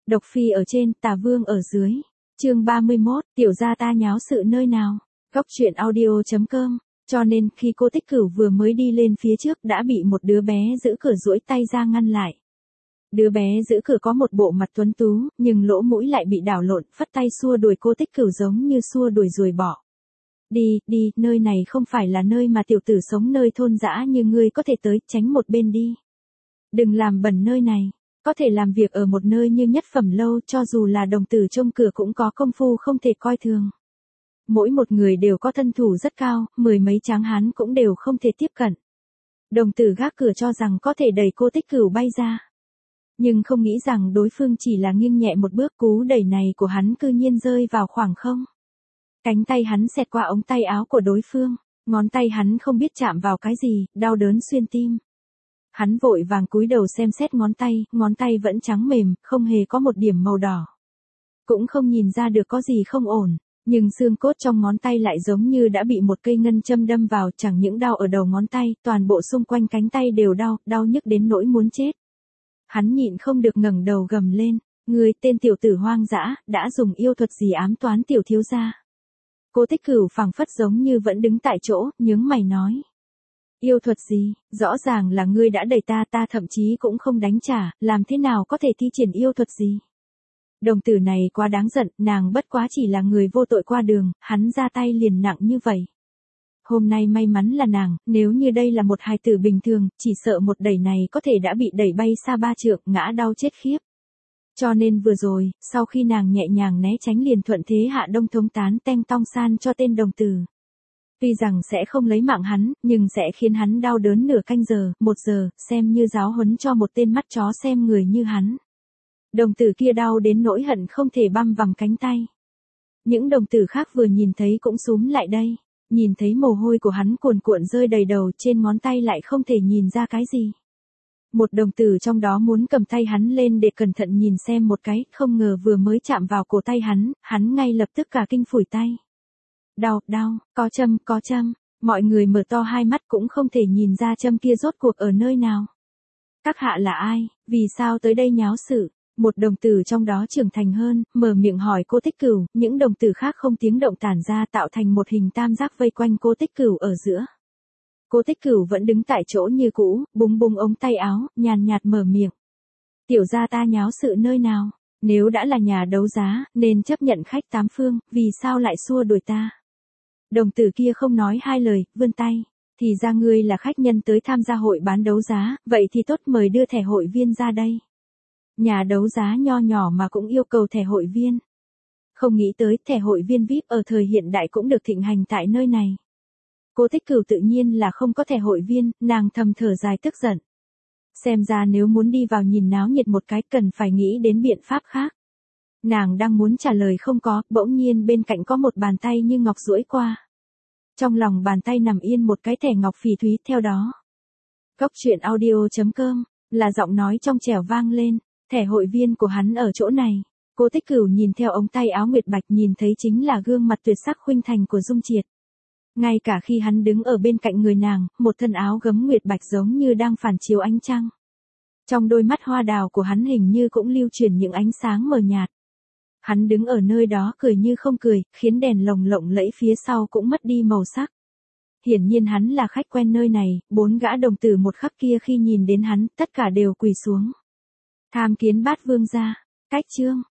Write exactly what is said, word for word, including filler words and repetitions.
Độc phi ở trên, tà vương ở dưới. Chương ba mươi mốt, tiểu gia ta nháo sự nơi nào? Góc truyện audio chấm com. Cho nên, khi cô Tích Cửu vừa mới đi lên phía trước đã bị một đứa bé giữ cửa duỗi tay ra ngăn lại. Đứa bé giữ cửa có một bộ mặt tuấn tú, nhưng lỗ mũi lại bị đảo lộn, phất tay xua đuổi cô Tích Cửu giống như xua đuổi ruồi bọ. Đi, đi, nơi này không phải là nơi mà tiểu tử sống nơi thôn dã như ngươi có thể tới, tránh một bên đi. Đừng làm bẩn nơi này. Có thể làm việc ở một nơi như Nhất Phẩm Lâu, cho dù là đồng tử trông cửa cũng có công phu không thể coi thường. Mỗi một người đều có thân thủ rất cao, mười mấy tráng hán cũng đều không thể tiếp cận. Đồng tử gác cửa cho rằng có thể đẩy cô Tích Cửu bay ra. Nhưng không nghĩ rằng đối phương chỉ là nghiêng nhẹ một bước, cú đẩy này của hắn cư nhiên rơi vào khoảng không. Cánh tay hắn xẹt qua ống tay áo của đối phương, ngón tay hắn không biết chạm vào cái gì, đau đớn xuyên tim. Hắn vội vàng cúi đầu xem xét ngón tay, ngón tay vẫn trắng mềm, không hề có một điểm màu đỏ. Cũng không nhìn ra được có gì không ổn, nhưng xương cốt trong ngón tay lại giống như đã bị một cây ngân châm đâm vào, chẳng những đau ở đầu ngón tay, toàn bộ xung quanh cánh tay đều đau, đau nhức đến nỗi muốn chết. Hắn nhịn không được ngẩng đầu gầm lên, người tên tiểu tử hoang dã, đã dùng yêu thuật gì ám toán tiểu thiếu gia? Cô Tích Cửu phảng phất giống như vẫn đứng tại chỗ, nhướng mày nói. Yêu thuật gì, rõ ràng là ngươi đã đẩy ta, ta thậm chí cũng không đánh trả, làm thế nào có thể thi triển yêu thuật gì? Đồng tử này quá đáng giận, nàng bất quá chỉ là người vô tội qua đường, hắn ra tay liền nặng như vậy. Hôm nay may mắn là nàng, nếu như đây là một hài tử bình thường, chỉ sợ một đẩy này có thể đã bị đẩy bay xa ba trượng, ngã đau chết khiếp. Cho nên vừa rồi, sau khi nàng nhẹ nhàng né tránh liền thuận thế hạ đông thống tán teng tong san cho tên đồng tử. Tuy rằng sẽ không lấy mạng hắn, nhưng sẽ khiến hắn đau đớn nửa canh giờ, một giờ, xem như giáo huấn cho một tên mắt chó xem người như hắn. Đồng tử kia đau đến nỗi hận không thể băm vằm cánh tay. Những đồng tử khác vừa nhìn thấy cũng xúm lại đây, nhìn thấy mồ hôi của hắn cuồn cuộn rơi đầy đầu, trên ngón tay lại không thể nhìn ra cái gì. Một đồng tử trong đó muốn cầm tay hắn lên để cẩn thận nhìn xem một cái, không ngờ vừa mới chạm vào cổ tay hắn, hắn ngay lập tức cả kinh phủi tay. Đau, đau, có châm, có châm, mọi người mở to hai mắt cũng không thể nhìn ra châm kia rốt cuộc ở nơi nào. Các hạ là ai, vì sao tới đây nháo sự? Một đồng tử trong đó trưởng thành hơn, mở miệng hỏi cô Tích Cửu, những đồng tử khác không tiếng động tản ra tạo thành một hình tam giác vây quanh cô Tích Cửu ở giữa. Cô Tích Cửu vẫn đứng tại chỗ như cũ, búng búng ống tay áo, nhàn nhạt mở miệng. Tiểu gia ta nháo sự nơi nào? Nếu đã là nhà đấu giá, nên chấp nhận khách tám phương, vì sao lại xua đuổi ta? Đồng tử kia không nói hai lời, vươn tay. Thì ra ngươi là khách nhân tới tham gia hội bán đấu giá, vậy thì tốt, mời đưa thẻ hội viên ra đây. Nhà đấu giá nho nhỏ mà cũng yêu cầu thẻ hội viên. Không nghĩ tới thẻ hội viên vi ai pi ở thời hiện đại cũng được thịnh hành tại nơi này. Cô Tích Cửu tự nhiên là không có thẻ hội viên, nàng thầm thở dài tức giận. Xem ra nếu muốn đi vào nhìn náo nhiệt một cái cần phải nghĩ đến biện pháp khác. Nàng đang muốn trả lời không có, bỗng nhiên bên cạnh có một bàn tay như ngọc duỗi qua. Trong lòng bàn tay nằm yên một cái thẻ ngọc phỉ thúy, theo đó. Góc truyện audio chấm com, là giọng nói trong trẻo vang lên, thẻ hội viên của hắn ở chỗ này. Cô Tích Cửu nhìn theo ống tay áo nguyệt bạch nhìn thấy chính là gương mặt tuyệt sắc khuynh thành của Dung Triệt. Ngay cả khi hắn đứng ở bên cạnh người nàng, một thân áo gấm nguyệt bạch giống như đang phản chiếu ánh trăng. Trong đôi mắt hoa đào của hắn hình như cũng lưu chuyển những ánh sáng mờ nhạt. Hắn đứng ở nơi đó cười như không cười, khiến đèn lồng lộng lẫy phía sau cũng mất đi màu sắc. Hiển nhiên hắn là khách quen nơi này, bốn gã đồng tử một khắc kia khi nhìn đến hắn, tất cả đều quỳ xuống. Tham kiến bát vương gia, cách chương.